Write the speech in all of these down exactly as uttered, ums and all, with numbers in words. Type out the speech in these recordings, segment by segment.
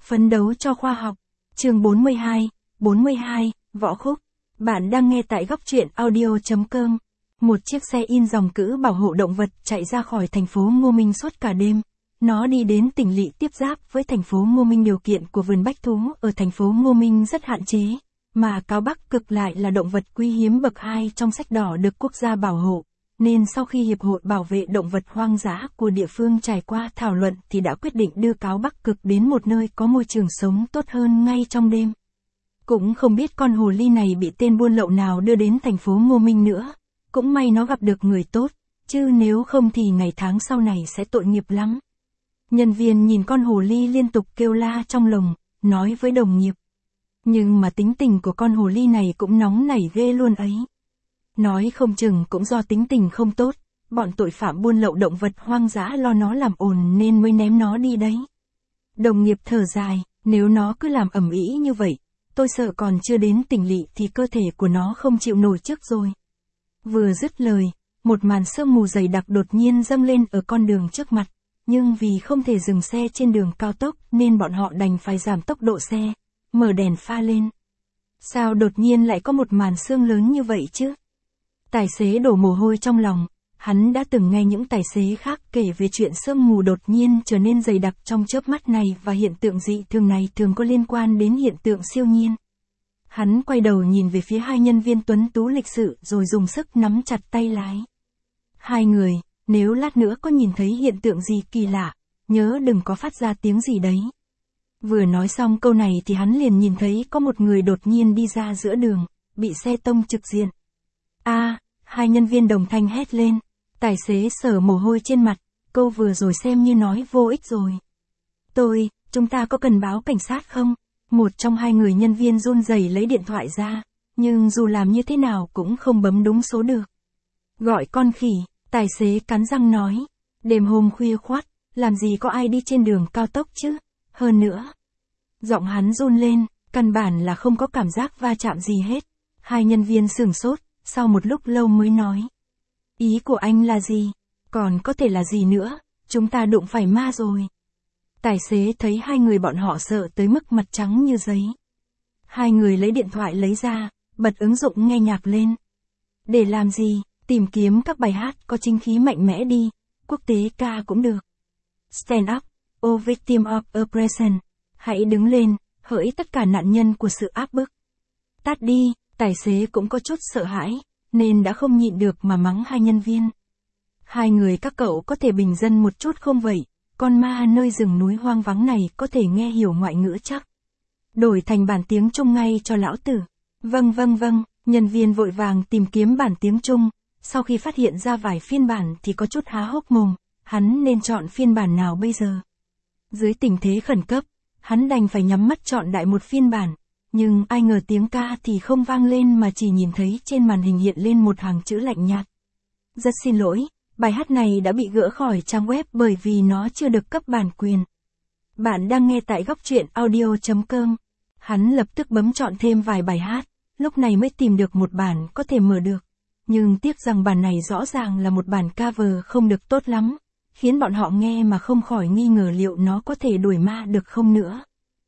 Phấn đấu cho khoa học. Chương bốn mươi hai, bốn mươi hai, Võ Khúc. Bạn đang nghe tại góc truyện audio chấm com. Một chiếc xe in dòng cữ bảo hộ động vật chạy ra khỏi thành phố Ngô Minh suốt cả đêm. Nó đi đến tỉnh lỵ tiếp giáp với thành phố Ngô Minh. Điều kiện của vườn bách thú ở thành phố Ngô Minh rất hạn chế, mà cáo bắc cực lại là động vật quý hiếm bậc hai trong sách đỏ được quốc gia bảo hộ. Nên sau khi Hiệp hội Bảo vệ Động vật Hoang dã của địa phương trải qua thảo luận thì đã quyết định đưa cáo bắc cực đến một nơi có môi trường sống tốt hơn ngay trong đêm. Cũng không biết con hồ ly này bị tên buôn lậu nào đưa đến thành phố Ngô Minh nữa. Cũng may nó gặp được người tốt, chứ nếu không thì ngày tháng sau này sẽ tội nghiệp lắm. Nhân viên nhìn con hồ ly liên tục kêu la trong lồng, nói với đồng nghiệp. Nhưng mà tính tình của con hồ ly này cũng nóng nảy ghê luôn ấy. Nói không chừng cũng do tính tình không tốt, bọn tội phạm buôn lậu động vật hoang dã lo nó làm ồn nên mới ném nó đi đấy. Đồng nghiệp thở dài, nếu nó cứ làm ầm ĩ như vậy, tôi sợ còn chưa đến tỉnh lỵ thì cơ thể của nó không chịu nổi trước rồi. Vừa dứt lời, một màn sương mù dày đặc đột nhiên dâng lên ở con đường trước mặt, nhưng vì không thể dừng xe trên đường cao tốc nên bọn họ đành phải giảm tốc độ xe, mở đèn pha lên. Sao đột nhiên lại có một màn sương lớn như vậy chứ? Tài xế đổ mồ hôi trong lòng, hắn đã từng nghe những tài xế khác kể về chuyện sương mù đột nhiên trở nên dày đặc trong chớp mắt này, và hiện tượng dị thường này thường có liên quan đến hiện tượng siêu nhiên. Hắn quay đầu nhìn về phía hai nhân viên tuấn tú lịch sự rồi dùng sức nắm chặt tay lái. Hai người, nếu lát nữa có nhìn thấy hiện tượng gì kỳ lạ, nhớ đừng có phát ra tiếng gì đấy. Vừa nói xong câu này thì hắn liền nhìn thấy có một người đột nhiên đi ra giữa đường, bị xe tông trực diện. A, à, hai nhân viên đồng thanh hét lên. Tài xế sờ mồ hôi trên mặt, câu vừa rồi xem như nói vô ích rồi. Tôi, chúng ta có cần báo cảnh sát không? Một trong hai người nhân viên run rẩy lấy điện thoại ra, nhưng dù làm như thế nào cũng không bấm đúng số được. Gọi con khỉ, tài xế cắn răng nói. Đêm hôm khuya khoắt, làm gì có ai đi trên đường cao tốc chứ? Hơn nữa, giọng hắn run lên, căn bản là không có cảm giác va chạm gì hết. Hai nhân viên sửng sốt, sau một lúc lâu mới nói. Ý của anh là gì? Còn có thể là gì nữa? Chúng ta đụng phải ma rồi. Tài xế thấy hai người bọn họ sợ tới mức mặt trắng như giấy. Hai người lấy điện thoại lấy ra, bật ứng dụng nghe nhạc lên. Để làm gì? Tìm kiếm các bài hát có chính khí mạnh mẽ đi, quốc tế ca cũng được. Stand up, O victim of oppression. Hãy đứng lên, hỡi tất cả nạn nhân của sự áp bức. Tắt đi, tài xế cũng có chút sợ hãi, nên đã không nhịn được mà mắng hai nhân viên. Hai người các cậu có thể bình dân một chút không vậy? Con ma nơi rừng núi hoang vắng này có thể nghe hiểu ngoại ngữ chắc. Đổi thành bản tiếng Trung ngay cho lão tử. Vâng vâng vâng, nhân viên vội vàng tìm kiếm bản tiếng Trung. Sau khi phát hiện ra vài phiên bản thì có chút há hốc mồm, hắn nên chọn phiên bản nào bây giờ? Dưới tình thế khẩn cấp, hắn đành phải nhắm mắt chọn đại một phiên bản, nhưng ai ngờ tiếng ca thì không vang lên mà chỉ nhìn thấy trên màn hình hiện lên một hàng chữ lạnh nhạt. Rất xin lỗi, bài hát này đã bị gỡ khỏi trang web bởi vì nó chưa được cấp bản quyền. Bạn đang nghe tại góc truyện audio chấm com. Hắn lập tức bấm chọn thêm vài bài hát, lúc này mới tìm được một bản có thể mở được. Nhưng tiếc rằng bản này rõ ràng là một bản cover không được tốt lắm, khiến bọn họ nghe mà không khỏi nghi ngờ liệu nó có thể đuổi ma được không nữa.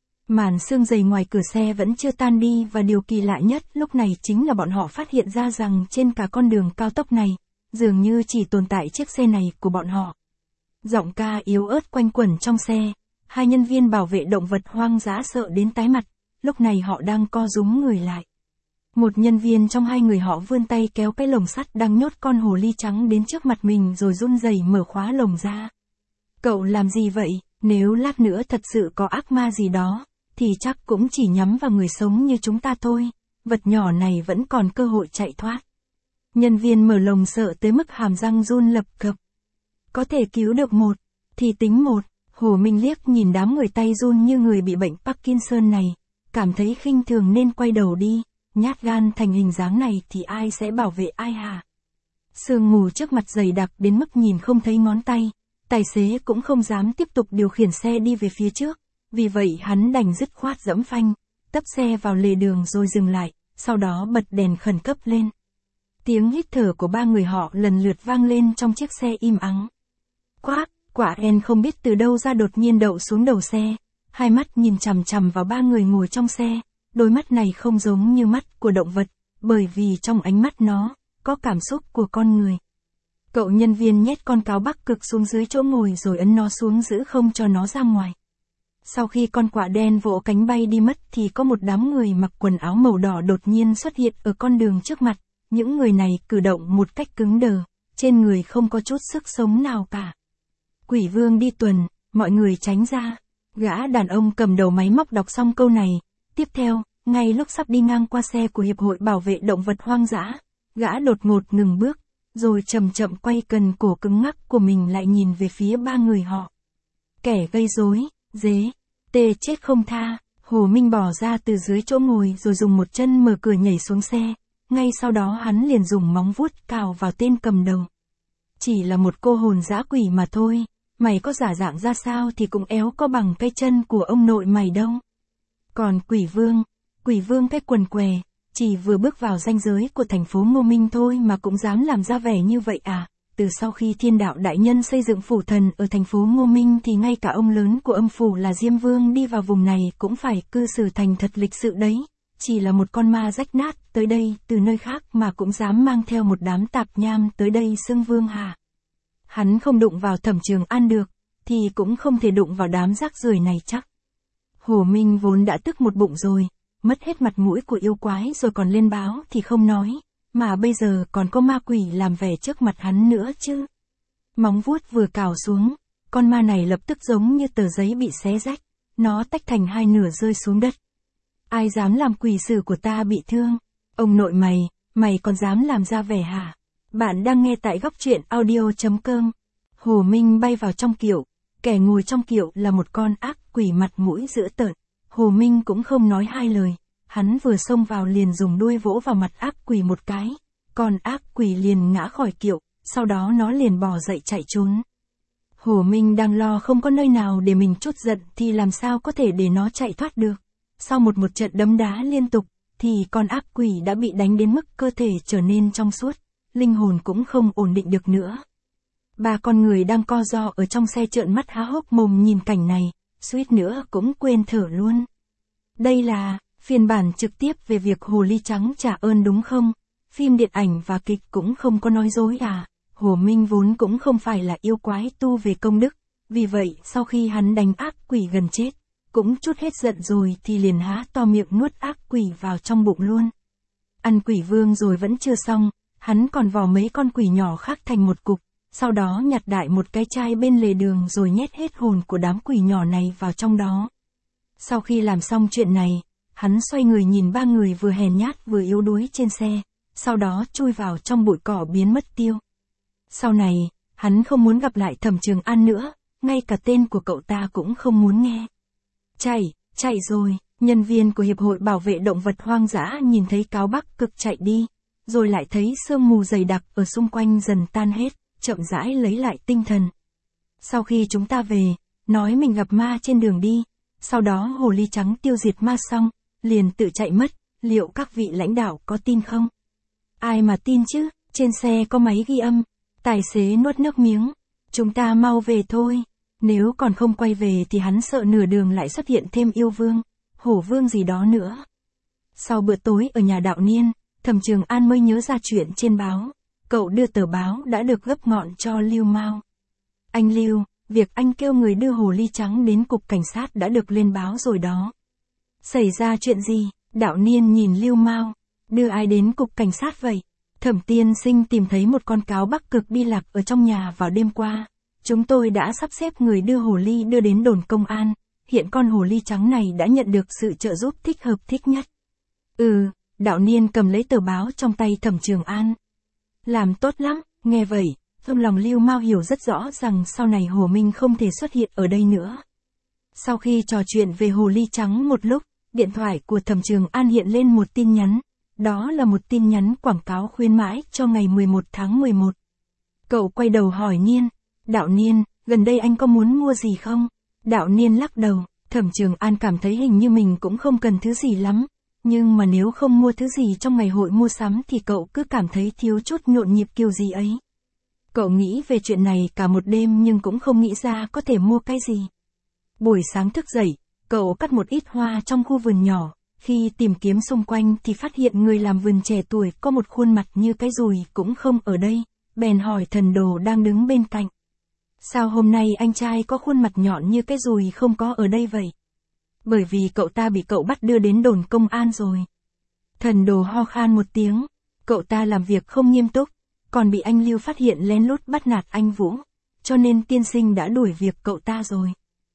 Màn sương dày ngoài cửa xe vẫn chưa tan đi, và điều kỳ lạ nhất lúc này chính là bọn họ phát hiện ra rằng trên cả con đường cao tốc này, dường như chỉ tồn tại chiếc xe này của bọn họ. Giọng ca yếu ớt quanh quẩn trong xe, hai nhân viên bảo vệ động vật hoang dã sợ đến tái mặt, lúc này họ đang co rúm người lại. Một nhân viên trong hai người họ vươn tay kéo cái lồng sắt đang nhốt con hồ ly trắng đến trước mặt mình rồi run rẩy mở khóa lồng ra. Cậu làm gì vậy? Nếu lát nữa thật sự có ác ma gì đó, thì chắc cũng chỉ nhắm vào người sống như chúng ta thôi, vật nhỏ này vẫn còn cơ hội chạy thoát. Nhân viên mở lồng sợ tới mức hàm răng run lập cập. Có thể cứu được một, thì tính một. Hồ Minh liếc nhìn đám người tay run như người bị bệnh Parkinson này, cảm thấy khinh thường nên quay đầu đi. Nhát gan thành hình dáng này thì ai sẽ bảo vệ ai hả? Sương mù trước mặt dày đặc đến mức nhìn không thấy ngón tay, tài xế cũng không dám tiếp tục điều khiển xe đi về phía trước, vì vậy hắn đành dứt khoát giẫm phanh, tấp xe vào lề đường rồi dừng lại, sau đó bật đèn khẩn cấp lên. Tiếng hít thở của ba người họ lần lượt vang lên trong chiếc xe im ắng. Quác, quả En không biết từ đâu ra đột nhiên đậu xuống đầu xe, hai mắt nhìn chằm chằm vào ba người ngồi trong xe, đôi mắt này không giống như mắt của động vật, bởi vì trong ánh mắt nó, có cảm xúc của con người. Cậu nhân viên nhét con cáo Bắc Cực xuống dưới chỗ ngồi rồi ấn nó xuống giữ không cho nó ra ngoài. Sau khi con quạ đen vỗ cánh bay đi mất thì có một đám người mặc quần áo màu đỏ đột nhiên xuất hiện ở con đường trước mặt, những người này cử động một cách cứng đờ, trên người không có chút sức sống nào cả. Quỷ vương đi tuần, mọi người tránh ra. Gã đàn ông cầm đầu máy móc đọc xong câu này, tiếp theo, ngay lúc sắp đi ngang qua xe của Hiệp hội Bảo vệ Động vật Hoang dã, gã đột ngột ngừng bước, rồi chậm chậm quay cần cổ cứng ngắc của mình lại nhìn về phía ba người họ. Kẻ gây rối, dế, tê chết không tha. Hồ Minh bỏ ra từ dưới chỗ ngồi rồi dùng một chân mở cửa nhảy xuống xe, ngay sau đó hắn liền dùng móng vuốt cào vào tên cầm đầu. Chỉ là một cô hồn dã quỷ mà thôi, mày có giả dạng ra sao thì cũng éo có bằng cái chân của ông nội mày đâu. Còn quỷ vương, quỷ vương cái quần què, chỉ vừa bước vào ranh giới của thành phố Ngô Minh thôi mà cũng dám làm ra vẻ như vậy à. Từ sau khi Thiên Đạo Đại Nhân xây dựng phủ thần ở thành phố Ngô Minh thì ngay cả ông lớn của âm phủ là Diêm Vương đi vào vùng này cũng phải cư xử thành thật lịch sự đấy. Chỉ là một con ma rách nát tới đây từ nơi khác mà cũng dám mang theo một đám tạp nham tới đây xưng vương hả? Hắn không đụng vào Thẩm Trường An được, thì cũng không thể đụng vào đám rác rưởi này chắc. Hồ Minh vốn đã tức một bụng rồi, mất hết mặt mũi của yêu quái rồi còn lên báo thì không nói, mà bây giờ còn có ma quỷ làm vẻ trước mặt hắn nữa chứ. Móng vuốt vừa cào xuống, con ma này lập tức giống như tờ giấy bị xé rách, nó tách thành hai nửa rơi xuống đất. Ai dám làm quỷ sử của ta bị thương? Ông nội mày, mày còn dám làm ra vẻ hả? Bạn đang nghe tại góc truyện audio chấm com. Hồ Minh bay vào trong kiệu, kẻ ngồi trong kiệu là một con ác quỷ mặt mũi dữ tợn. Hồ Minh cũng không nói hai lời, hắn vừa xông vào liền dùng đuôi vỗ vào mặt ác quỷ một cái, con ác quỷ liền ngã khỏi kiệu, sau đó nó liền bò dậy chạy trốn. Hồ Minh đang lo không có nơi nào để mình trút giận thì làm sao có thể để nó chạy thoát được. Sau một một trận đấm đá liên tục, thì con ác quỷ đã bị đánh đến mức cơ thể trở nên trong suốt, linh hồn cũng không ổn định được nữa. Ba con người đang co ro ở trong xe trợn mắt há hốc mồm nhìn cảnh này, suýt nữa cũng quên thở luôn. Đây là phiên bản trực tiếp về việc Hồ Ly Trắng trả ơn đúng không? Phim điện ảnh và kịch cũng không có nói dối à? Hồ Minh vốn cũng không phải là yêu quái tu về công đức, vì vậy sau khi hắn đánh ác quỷ gần chết, cũng chút hết giận rồi thì liền há to miệng nuốt ác quỷ vào trong bụng luôn. Ăn quỷ vương rồi vẫn chưa xong, hắn còn vò mấy con quỷ nhỏ khác thành một cục, sau đó nhặt đại một cái chai bên lề đường rồi nhét hết hồn của đám quỷ nhỏ này vào trong đó. Sau khi làm xong chuyện này, hắn xoay người nhìn ba người vừa hèn nhát vừa yếu đuối trên xe, sau đó chui vào trong bụi cỏ biến mất tiêu. Sau này, hắn không muốn gặp lại Thẩm Trường An nữa, ngay cả tên của cậu ta cũng không muốn nghe. Chạy, chạy rồi, nhân viên của Hiệp hội Bảo vệ Động vật Hoang dã nhìn thấy cáo Bắc Cực chạy đi, rồi lại thấy sương mù dày đặc ở xung quanh dần tan hết, chậm rãi lấy lại tinh thần. Sau khi chúng ta về, nói mình gặp ma trên đường đi, sau đó Hồ Ly Trắng tiêu diệt ma xong, liền tự chạy mất, liệu các vị lãnh đạo có tin không? Ai mà tin chứ, trên xe có máy ghi âm. Tài xế nuốt nước miếng, chúng ta mau về thôi, nếu còn không quay về thì hắn sợ nửa đường lại xuất hiện thêm yêu vương, hổ vương gì đó nữa. Sau bữa tối ở nhà Đạo Niên, Thẩm Trường An mới nhớ ra chuyện trên báo, cậu đưa tờ báo đã được gấp ngọn cho Lưu Mao. Anh Lưu, việc anh kêu người đưa Hồ Ly Trắng đến cục cảnh sát đã được lên báo rồi đó. Xảy ra chuyện gì? Đạo Niên nhìn Lưu Mao, đưa ai đến cục cảnh sát vậy? Thẩm tiên sinh tìm thấy một con cáo Bắc Cực đi lạc ở trong nhà vào đêm qua. Chúng tôi đã sắp xếp người đưa hồ ly đưa đến đồn công an. Hiện con hồ ly trắng này đã nhận được sự trợ giúp thích hợp thích nhất. Ừ, Đạo Niên cầm lấy tờ báo trong tay Thẩm Trường An. Làm tốt lắm, nghe vậy, trong lòng Lưu Mao hiểu rất rõ rằng sau này Hồ Minh không thể xuất hiện ở đây nữa. Sau khi trò chuyện về hồ ly trắng một lúc, điện thoại của Thẩm Trường An hiện lên một tin nhắn. Đó là một tin nhắn quảng cáo khuyến mãi cho ngày mười một tháng mười một. Cậu quay đầu hỏi Niên, Đạo Niên, gần đây anh có muốn mua gì không? Đạo Niên lắc đầu, Thẩm Trường An cảm thấy hình như mình cũng không cần thứ gì lắm, nhưng mà nếu không mua thứ gì trong ngày hội mua sắm thì cậu cứ cảm thấy thiếu chút nhộn nhịp kiểu gì ấy. Cậu nghĩ về chuyện này cả một đêm nhưng cũng không nghĩ ra có thể mua cái gì. Buổi sáng thức dậy, Cậu cắt một ít hoa trong khu vườn nhỏ, khi tìm kiếm xung quanh thì phát hiện người làm vườn trẻ tuổi có một khuôn mặt như cái dùi cũng không ở đây, bèn hỏi thần đồ đang đứng bên cạnh. Sao hôm nay anh trai có khuôn mặt nhọn như cái dùi không có ở đây vậy? Bởi vì cậu ta bị cậu bắt đưa đến đồn công an rồi. Thần đồ ho khan một tiếng, cậu ta làm việc không nghiêm túc, còn bị anh Lưu phát hiện lén lút bắt nạt anh Vũ, cho nên tiên sinh đã đuổi việc cậu ta rồi.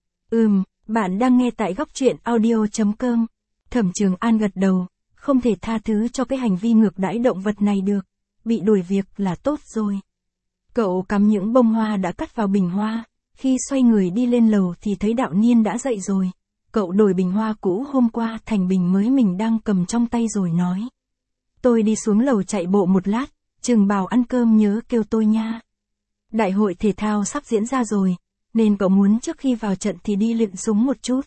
Ừm, bạn đang nghe tại góc truyện audio chấm com. Thẩm Trường An gật đầu, không thể tha thứ cho cái hành vi ngược đãi động vật này được, bị đuổi việc là tốt rồi. Cậu cắm những bông hoa đã cắt vào bình hoa, khi xoay người đi lên lầu thì thấy Đạo Niên đã dậy rồi. Cậu đổi bình hoa cũ hôm qua thành bình mới mình đang cầm trong tay rồi nói. Tôi đi xuống lầu chạy bộ một lát, Trừng bảo ăn cơm nhớ kêu tôi nha. Đại hội thể thao sắp diễn ra rồi, nên cậu muốn trước khi vào trận thì đi luyện súng một chút.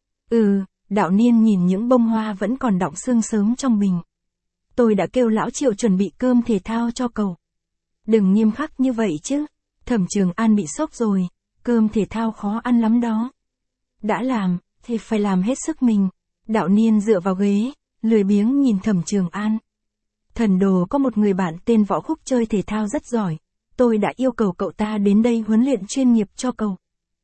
Ừ, Đạo Niên nhìn những bông hoa vẫn còn đọng sương sớm trong bình. Tôi đã kêu lão Triệu chuẩn bị cơm thể thao cho cậu. Đừng nghiêm khắc như vậy chứ, Thẩm Trường An bị sốc rồi, cơm thể thao khó ăn lắm đó. Đã làm, thì phải làm hết sức mình. Đạo Niên dựa vào ghế, lười biếng nhìn Thẩm Trường An. Thần đồ có một người bạn tên Võ Khúc chơi thể thao rất giỏi, tôi đã yêu cầu cậu ta đến đây huấn luyện chuyên nghiệp cho cậu.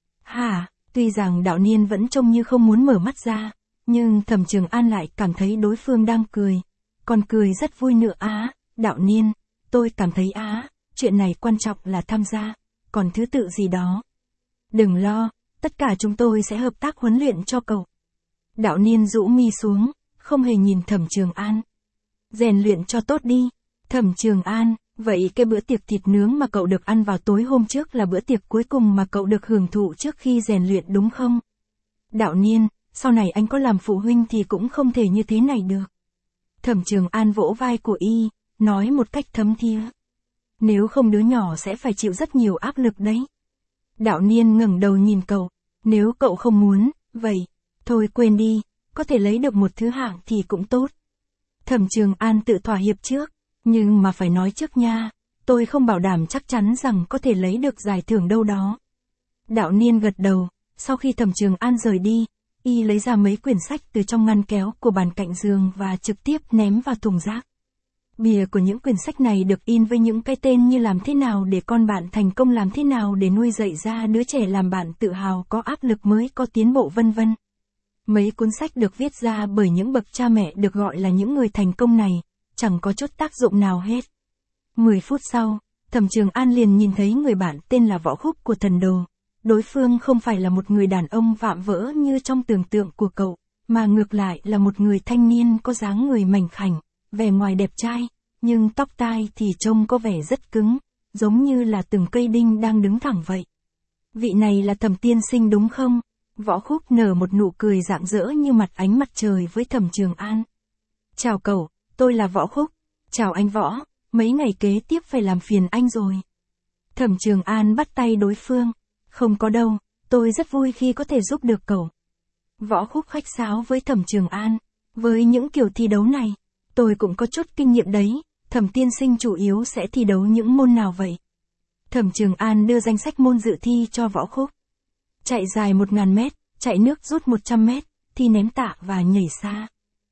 Hả, tuy rằng Đạo Niên vẫn trông như không muốn mở mắt ra, nhưng Thẩm Trường An lại cảm thấy đối phương đang cười, còn cười rất vui nữa á. Đạo Niên, tôi cảm thấy á, chuyện này quan trọng là tham gia, còn thứ tự gì đó. Đừng lo, tất cả chúng tôi sẽ hợp tác huấn luyện cho cậu. Đạo Niên rũ mi xuống, không hề nhìn Thẩm Trường An. Rèn luyện cho tốt đi. Thẩm Trường An, vậy cái bữa tiệc thịt nướng mà cậu được ăn vào tối hôm trước là bữa tiệc cuối cùng mà cậu được hưởng thụ trước khi rèn luyện đúng không? Đạo Niên, sau này anh có làm phụ huynh thì cũng không thể như thế này được. Thẩm Trường An vỗ vai của y, nói một cách thấm thía. Nếu không đứa nhỏ sẽ phải chịu rất nhiều áp lực đấy. Đạo Niên ngẩng đầu nhìn cậu, nếu cậu không muốn, vậy, thôi quên đi, có thể lấy được một thứ hạng thì cũng tốt. Thẩm Trường An tự thỏa hiệp trước, nhưng mà phải nói trước nha, tôi không bảo đảm chắc chắn rằng có thể lấy được giải thưởng đâu đó. Đạo Niên gật đầu, sau khi Thẩm Trường An rời đi, y lấy ra mấy quyển sách từ trong ngăn kéo của bàn cạnh giường và trực tiếp ném vào thùng rác. Bìa của những quyển sách này được in với những cái tên như làm thế nào để con bạn thành công, làm thế nào để nuôi dạy ra đứa trẻ làm bạn tự hào, có áp lực mới có tiến bộ vân vân. Mấy cuốn sách được viết ra bởi những bậc cha mẹ được gọi là những người thành công này, chẳng có chút tác dụng nào hết. Mười phút sau, Thẩm Trường An liền nhìn thấy người bạn tên là Võ Khúc của thần đồ. Đối phương không phải là một người đàn ông vạm vỡ như trong tưởng tượng của cậu, mà ngược lại là một người thanh niên có dáng người mảnh khảnh, vẻ ngoài đẹp trai, nhưng tóc tai thì trông có vẻ rất cứng, giống như là từng cây đinh đang đứng thẳng vậy. Vị này là Thẩm tiên sinh đúng không? Võ Khúc nở một nụ cười rạng rỡ như mặt ánh mặt trời với Thẩm Trường An. Chào cậu, tôi là Võ Khúc. Chào anh Võ, mấy ngày kế tiếp phải làm phiền anh rồi. Thẩm Trường An bắt tay đối phương. Không có đâu, tôi rất vui khi có thể giúp được cậu. Võ Khúc khách sáo với Thẩm Trường An. Với những kiểu thi đấu này, tôi cũng có chút kinh nghiệm đấy. Thẩm tiên sinh chủ yếu sẽ thi đấu những môn nào vậy? Thẩm Trường An đưa danh sách môn dự thi cho Võ Khúc. Chạy dài một nghìn mét, chạy nước rút một trăm mét, thi ném tạ và nhảy xa.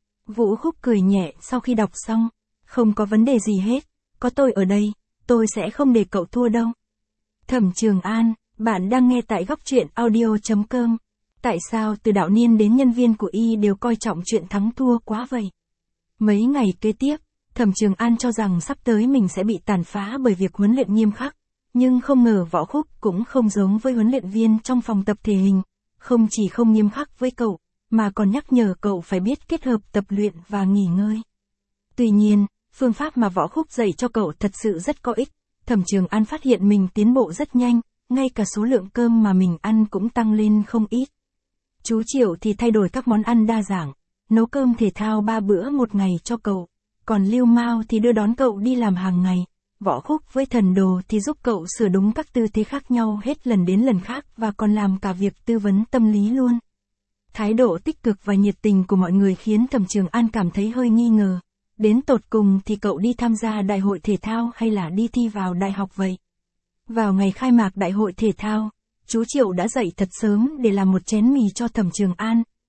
Vũ Khúc cười nhẹ sau khi đọc xong. Không có vấn đề gì hết, có tôi ở đây, tôi sẽ không để cậu thua đâu. Thẩm Trường An, bạn đang nghe tại góc truyện audio chấm com. Tại sao từ Đạo Niên đến nhân viên của y đều coi trọng chuyện thắng thua quá vậy? Mấy ngày kế tiếp, Thẩm Trường An cho rằng sắp tới mình sẽ bị tàn phá bởi việc huấn luyện nghiêm khắc. Nhưng không ngờ Võ Khúc cũng không giống với huấn luyện viên trong phòng tập thể hình. Không chỉ không nghiêm khắc với cậu, mà còn nhắc nhở cậu phải biết kết hợp tập luyện và nghỉ ngơi. Tuy nhiên, phương pháp mà Võ Khúc dạy cho cậu thật sự rất có ích. Thẩm Trường An phát hiện mình tiến bộ rất nhanh, ngay cả số lượng cơm mà mình ăn cũng tăng lên không ít. Chú Triệu thì thay đổi các món ăn đa dạng, nấu cơm thể thao ba bữa một ngày cho cậu, còn Lưu Mao thì đưa đón cậu đi làm hàng ngày. Võ Khúc với thần đồ thì giúp cậu sửa đúng các tư thế khác nhau hết lần đến lần khác và còn làm cả việc tư vấn tâm lý luôn. Thái độ tích cực và nhiệt tình của mọi người khiến Thẩm Trường An cảm thấy hơi nghi ngờ. Đến tột cùng thì cậu đi tham gia đại hội thể thao hay là đi thi vào đại học vậy? Vào ngày khai mạc đại hội thể thao, chú Triệu đã dậy thật sớm để làm một chén mì cho Thẩm Trường An,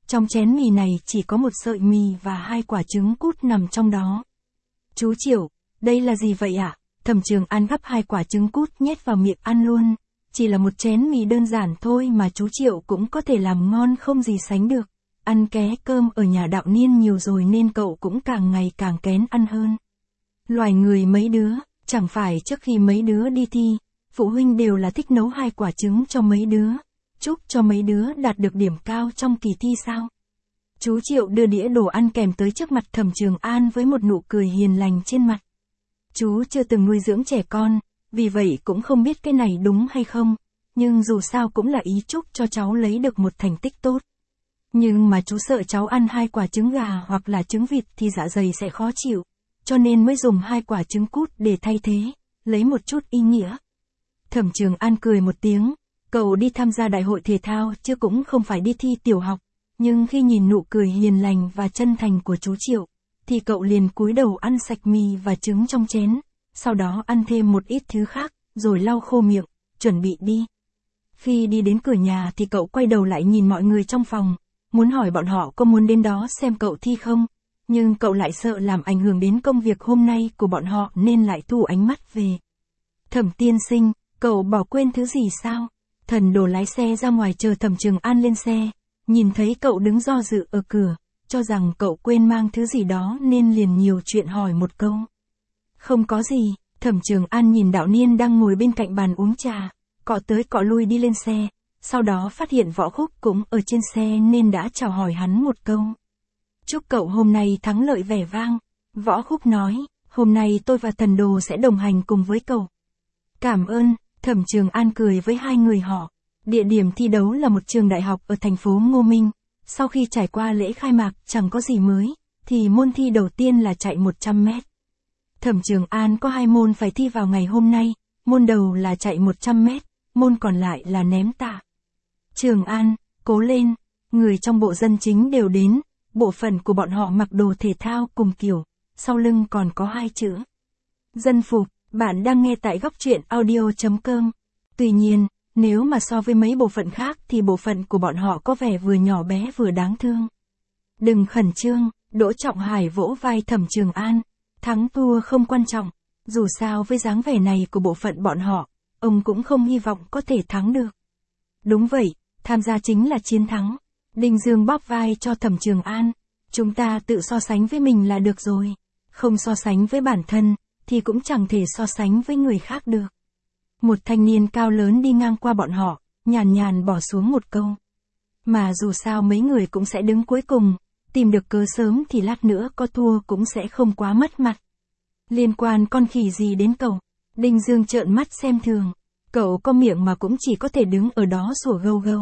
Trong chén mì này chỉ có một sợi mì và hai quả trứng cút nằm trong đó. Chú Triệu, đây là gì vậy ạ? À? Thẩm Trường An gắp hai quả trứng cút nhét vào miệng ăn luôn. Chỉ là một chén mì đơn giản thôi mà chú Triệu cũng có thể làm ngon không gì sánh được. Ăn ké cơm ở nhà Đạo Niên nhiều rồi nên cậu cũng càng ngày càng kén ăn hơn. Loài người mấy đứa, chẳng phải trước khi mấy đứa đi thi, phụ huynh đều là thích nấu hai quả trứng cho mấy đứa, chúc cho mấy đứa đạt được điểm cao trong kỳ thi sao? Chú Triệu đưa đĩa đồ ăn kèm tới trước mặt Thẩm Trường An với một nụ cười hiền lành trên mặt. Chú chưa từng nuôi dưỡng trẻ con, vì vậy cũng không biết cái này đúng hay không, nhưng dù sao cũng là ý chúc cho cháu lấy được một thành tích tốt. Nhưng mà chú sợ cháu ăn hai quả trứng gà hoặc là trứng vịt thì dạ dày sẽ khó chịu, cho nên mới dùng hai quả trứng cút để thay thế, lấy một chút ý nghĩa. Thẩm Trường An cười một tiếng, cậu đi tham gia đại hội thể thao chứ cũng không phải đi thi tiểu học, nhưng khi nhìn nụ cười hiền lành và chân thành của chú Triệu, thì cậu liền cúi đầu ăn sạch mì và trứng trong chén, sau đó ăn thêm một ít thứ khác, rồi lau khô miệng, chuẩn bị đi. Khi đi đến cửa nhà thì cậu quay đầu lại nhìn mọi người trong phòng, muốn hỏi bọn họ có muốn đến đó xem cậu thi không, nhưng cậu lại sợ làm ảnh hưởng đến công việc hôm nay của bọn họ nên lại thu ánh mắt về. Thẩm tiên sinh, cậu bỏ quên thứ gì sao? Thần Đồ lái xe ra ngoài chờ Thẩm Trường An lên xe, nhìn thấy cậu đứng do dự ở cửa, cho rằng cậu quên mang thứ gì đó nên liền nhiều chuyện hỏi một câu. Không có gì, Thẩm Trường An nhìn Đạo Niên đang ngồi bên cạnh bàn uống trà, cọ tới cọ lui đi lên xe, sau đó phát hiện Võ Khúc cũng ở trên xe nên đã chào hỏi hắn một câu. Chúc cậu hôm nay thắng lợi vẻ vang, Võ Khúc nói, hôm nay tôi và Thần Đồ sẽ đồng hành cùng với cậu. Cảm ơn, Thẩm Trường An cười với hai người họ. Địa điểm thi đấu là một trường đại học ở thành phố Ngô Minh. Sau khi trải qua lễ khai mạc chẳng có gì mới, thì môn thi đầu tiên là chạy một trăm mét. Thẩm Trường An có hai môn phải thi vào ngày hôm nay, môn đầu là chạy một trăm mét, môn còn lại là ném tạ. Trường An, cố lên, người trong bộ dân chính đều đến, bộ phận của bọn họ mặc đồ thể thao cùng kiểu, sau lưng còn có hai chữ. Dân phục, bạn đang nghe tại góc truyện audio chấm com. Tuy nhiên, nếu mà so với mấy bộ phận khác thì bộ phận của bọn họ có vẻ vừa nhỏ bé vừa đáng thương. Đừng khẩn trương, Đỗ Trọng Hải vỗ vai Thẩm Trường An, thắng thua không quan trọng, dù sao với dáng vẻ này của bộ phận bọn họ, ông cũng không hy vọng có thể thắng được. Đúng vậy, tham gia chính là chiến thắng. Đinh Dương bóp vai cho Thẩm Trường An, chúng ta tự so sánh với mình là được rồi, không so sánh với bản thân, thì cũng chẳng thể so sánh với người khác được. Một thanh niên cao lớn đi ngang qua bọn họ, nhàn nhàn bỏ xuống một câu. Mà dù sao mấy người cũng sẽ đứng cuối cùng, tìm được cớ sớm thì lát nữa có thua cũng sẽ không quá mất mặt. Liên quan con khỉ gì đến cậu? Đinh Dương trợn mắt xem thường. Cậu có miệng mà cũng chỉ có thể đứng ở đó sủa gâu gâu.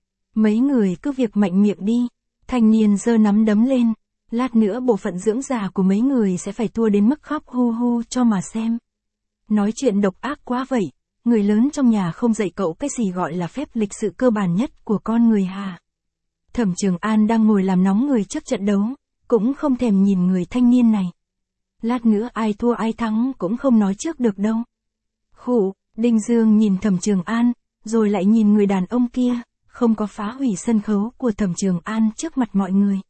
Mấy người cứ việc mạnh miệng đi. Thanh niên giơ nắm đấm lên. Lát nữa bộ phận dưỡng già của mấy người sẽ phải thua đến mức khóc hu hu cho mà xem. Nói chuyện độc ác quá vậy. Người lớn trong nhà không dạy cậu cái gì gọi là phép lịch sự cơ bản nhất của con người hà. Thẩm Trường An đang ngồi làm nóng người trước trận đấu, cũng không thèm nhìn người thanh niên này. Lát nữa ai thua ai thắng cũng không nói trước được đâu. Khụ, Đinh Dương nhìn Thẩm Trường An, rồi lại nhìn người đàn ông kia, không có phá hủy sân khấu của Thẩm Trường An trước mặt mọi người.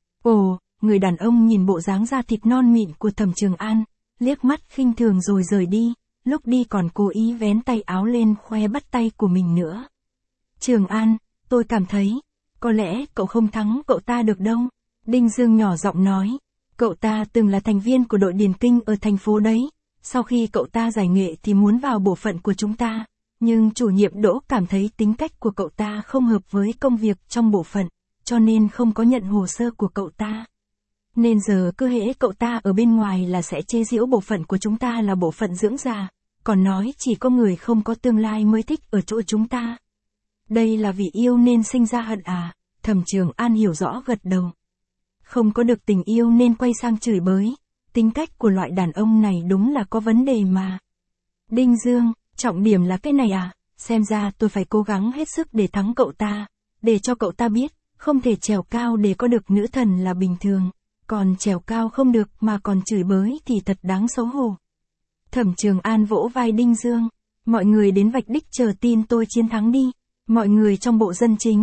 Ồ, người đàn ông nhìn bộ dáng da thịt non mịn của Thẩm Trường An, liếc mắt khinh thường rồi rời đi, lúc đi còn cố ý vén tay áo lên khoe bắt tay của mình nữa. Trường An, tôi cảm thấy, có lẽ cậu không thắng cậu ta được đâu. Đinh Dương nhỏ giọng nói, cậu ta từng là thành viên của đội điền kinh ở thành phố đấy, sau khi cậu ta giải nghệ thì muốn vào bộ phận của chúng ta, nhưng chủ nhiệm Đỗ cảm thấy tính cách của cậu ta không hợp với công việc trong bộ phận, cho nên không có nhận hồ sơ của cậu ta. Nên giờ cứ hễ cậu ta ở bên ngoài là sẽ chế giễu bộ phận của chúng ta là bộ phận dưỡng già, còn nói chỉ có người không có tương lai mới thích ở chỗ chúng ta. Đây là vì yêu nên sinh ra hận à? Thẩm Trường An hiểu rõ gật đầu. Không có được tình yêu nên quay sang chửi bới, tính cách của loại đàn ông này đúng là có vấn đề mà. Đinh Dương, trọng điểm là cái này à? Xem ra tôi phải cố gắng hết sức để thắng cậu ta, để cho cậu ta biết, không thể trèo cao để có được nữ thần là bình thường, còn trèo cao không được mà còn chửi bới thì thật đáng xấu hổ. Thẩm Trường An vỗ vai Đinh Dương, mọi người đến vạch đích chờ tin tôi chiến thắng đi. Mọi người trong bộ dân chính,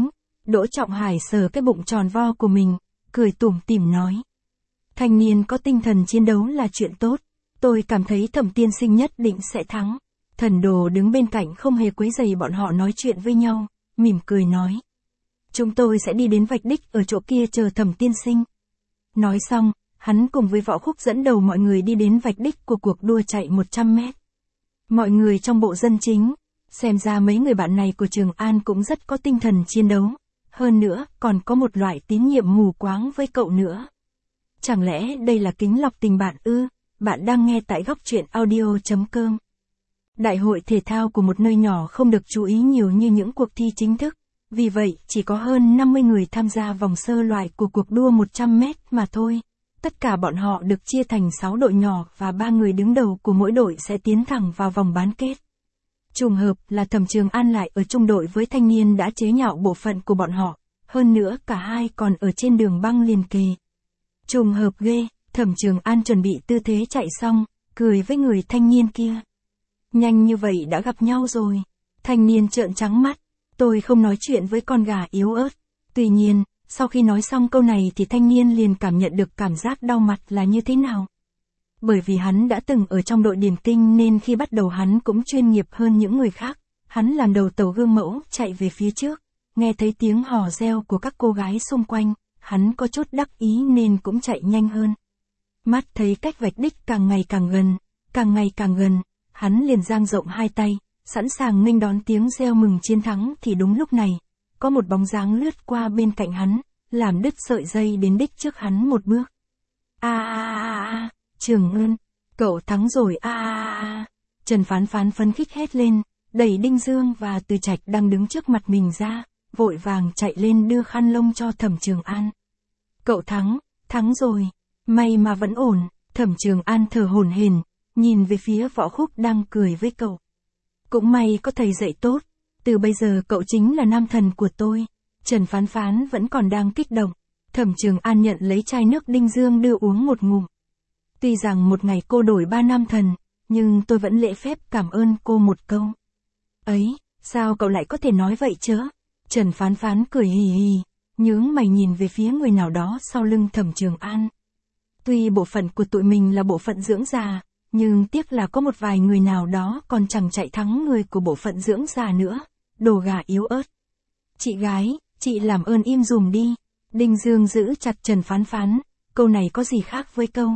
Đỗ Trọng Hải sờ cái bụng tròn vo của mình, cười tủm tỉm nói. Thanh niên có tinh thần chiến đấu là chuyện tốt, tôi cảm thấy Thẩm tiên sinh nhất định sẽ thắng. Thần đồ đứng bên cạnh không hề quấy rầy bọn họ nói chuyện với nhau, mỉm cười nói. Chúng tôi sẽ đi đến vạch đích ở chỗ kia chờ Thẩm tiên sinh. Nói xong, hắn cùng với Võ Khúc dẫn đầu mọi người đi đến vạch đích của cuộc đua chạy một trăm mét. Mọi người trong bộ dân chính, xem ra mấy người bạn này của Trường An cũng rất có tinh thần chiến đấu. Hơn nữa, còn có một loại tín nhiệm mù quáng với cậu nữa. Chẳng lẽ đây là kính lọc tình bạn ư? Bạn đang nghe tại góc truyện audio chấm com. Đại hội thể thao của một nơi nhỏ không được chú ý nhiều như những cuộc thi chính thức. Vì vậy, chỉ có hơn năm mươi người tham gia vòng sơ loại của cuộc đua một trăm mét mà thôi. Tất cả bọn họ được chia thành sáu đội nhỏ và ba người đứng đầu của mỗi đội sẽ tiến thẳng vào vòng bán kết. Trùng hợp là Thẩm Trường An lại ở chung đội với thanh niên đã chế nhạo bộ phận của bọn họ. Hơn nữa cả hai còn ở trên đường băng liền kề. Trùng hợp ghê, Thẩm Trường An chuẩn bị tư thế chạy xong, cười với người thanh niên kia. Nhanh như vậy đã gặp nhau rồi. Thanh niên trợn trắng mắt. Tôi không nói chuyện với con gà yếu ớt. Tuy nhiên, sau khi nói xong câu này thì thanh niên liền cảm nhận được cảm giác đau mặt là như thế nào. Bởi vì hắn đã từng ở trong đội điền kinh nên khi bắt đầu hắn cũng chuyên nghiệp hơn những người khác. Hắn làm đầu tàu gương mẫu chạy về phía trước. Nghe thấy tiếng hò reo của các cô gái xung quanh, hắn có chút đắc ý nên cũng chạy nhanh hơn. Mắt thấy cách vạch đích càng ngày càng gần, càng ngày càng gần, hắn liền dang rộng hai tay, sẵn sàng nghênh đón tiếng reo mừng chiến thắng thì đúng lúc này, có một bóng dáng lướt qua bên cạnh hắn, làm đứt sợi dây đến đích trước hắn một bước. A a a a, Trường Ân, cậu thắng rồi a a a. Trần Phán Phán phấn khích hét lên, đẩy Đinh Dương và Từ Trạch đang đứng trước mặt mình ra, vội vàng chạy lên đưa khăn lông cho Thẩm Trường An. Cậu thắng, thắng rồi, may mà vẫn ổn. Thẩm Trường An thở hổn hển, nhìn về phía Võ Khúc đang cười với cậu. Cũng may có thầy dạy tốt, từ bây giờ cậu chính là nam thần của tôi. Trần Phán Phán vẫn còn đang kích động. Thẩm Trường An nhận lấy chai nước Đinh Dương đưa uống một ngụm. Tuy rằng một ngày cô đổi ba nam thần, nhưng tôi vẫn lễ phép cảm ơn cô một câu. Ấy, sao cậu lại có thể nói vậy chứ? Trần Phán Phán cười hì hì, nhướng mày nhìn về phía người nào đó sau lưng Thẩm Trường An. Tuy bộ phận của tụi mình là bộ phận dưỡng già, nhưng tiếc là có một vài người nào đó còn chẳng chạy thắng người của bộ phận dưỡng già nữa, đồ gà yếu ớt. Chị gái, chị làm ơn im dùm đi. Đinh Dương giữ chặt Trần Phán Phán, câu này có gì khác với câu.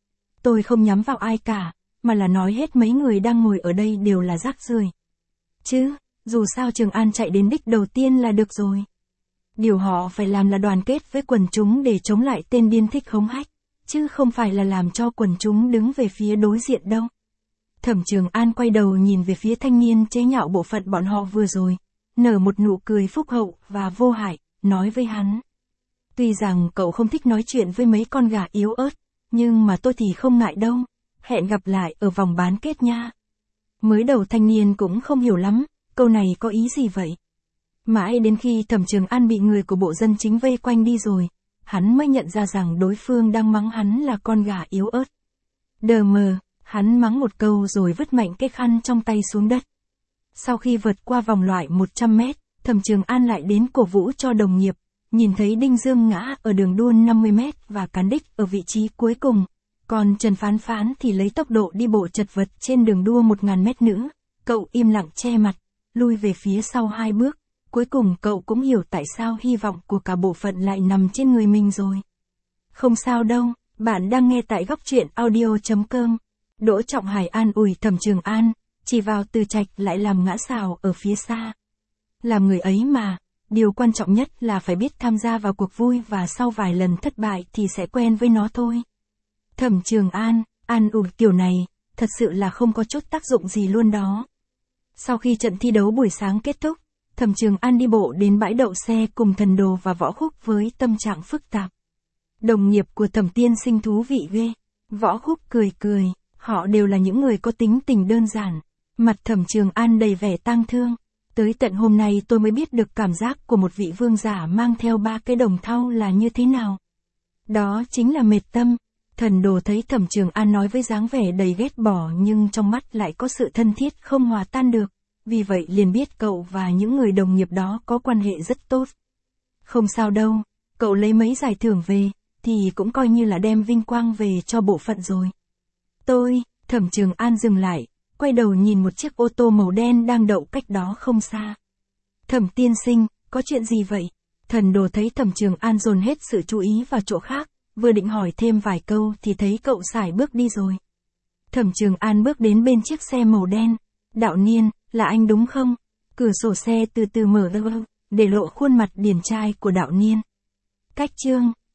Tôi không nhắm vào ai cả, mà là nói hết mấy người đang ngồi ở đây đều là rác rưởi. Chứ, dù sao Trường An chạy đến đích đầu tiên là được rồi. Điều họ phải làm là đoàn kết với quần chúng để chống lại tên điên thích hống hách, chứ không phải là làm cho quần chúng đứng về phía đối diện đâu. Thẩm Trường An quay đầu nhìn về phía thanh niên chế nhạo bộ phận bọn họ vừa rồi, nở một nụ cười phúc hậu và vô hại, nói với hắn. Tuy rằng cậu không thích nói chuyện với mấy con gà yếu ớt, nhưng mà tôi thì không ngại đâu, hẹn gặp lại ở vòng bán kết nha. Mới đầu thanh niên cũng không hiểu lắm, câu này có ý gì vậy? Mãi đến khi Thẩm Trường An bị người của bộ dân chính vây quanh đi rồi, hắn mới nhận ra rằng đối phương đang mắng hắn là con gà yếu ớt. Đờ mờ, hắn mắng một câu rồi vứt mạnh cái khăn trong tay xuống đất. Sau khi vượt qua vòng loại một trăm mét, Thẩm Trường An lại đến cổ vũ cho đồng nghiệp, nhìn thấy Đinh Dương ngã ở đường đua năm mươi mét và cán đích ở vị trí cuối cùng. Còn Trần Phán Phán thì lấy tốc độ đi bộ chật vật trên đường đua một nghìn mét nữa. Cậu im lặng che mặt, lui về phía sau hai bước. Cuối cùng cậu cũng hiểu tại sao hy vọng của cả bộ phận lại nằm trên người mình rồi. Không sao đâu, bạn đang nghe tại góc truyện audio chấm com. Đỗ Trọng Hải an ủi Thẩm Trường An, chỉ vào Từ Trạch lại làm ngã sào ở phía xa. Làm người ấy mà, điều quan trọng nhất là phải biết tham gia vào cuộc vui và sau vài lần thất bại thì sẽ quen với nó thôi. Thẩm Trường An, an ủi kiểu này, thật sự là không có chút tác dụng gì luôn đó. Sau khi trận thi đấu buổi sáng kết thúc, Thẩm Trường An đi bộ đến bãi đậu xe cùng Thần Đồ và Võ Khúc với tâm trạng phức tạp. Đồng nghiệp của Thẩm tiên sinh thú vị ghê. Võ Khúc cười cười, họ đều là những người có tính tình đơn giản. Mặt Thẩm Trường An đầy vẻ tang thương. Tới tận hôm nay tôi mới biết được cảm giác của một vị vương giả mang theo ba cái đồng thau là như thế nào. Đó chính là mệt tâm. Thần Đồ thấy Thẩm Trường An nói với dáng vẻ đầy ghét bỏ nhưng trong mắt lại có sự thân thiết không hòa tan được. Vì vậy liền biết cậu và những người đồng nghiệp đó có quan hệ rất tốt. Không sao đâu, cậu lấy mấy giải thưởng về, thì cũng coi như là đem vinh quang về cho bộ phận rồi. Tôi, Thẩm Trường An dừng lại, quay đầu nhìn một chiếc ô tô màu đen đang đậu cách đó không xa. Thẩm tiên sinh, có chuyện gì vậy? Thần đồ thấy Thẩm Trường An dồn hết sự chú ý vào chỗ khác, vừa định hỏi thêm vài câu thì thấy cậu sải bước đi rồi. Thẩm Trường An bước đến bên chiếc xe màu đen. Đạo Niên, là anh đúng không? Cửa sổ xe từ từ mở ra, để lộ khuôn mặt điển trai của Đạo Niên. Cách chương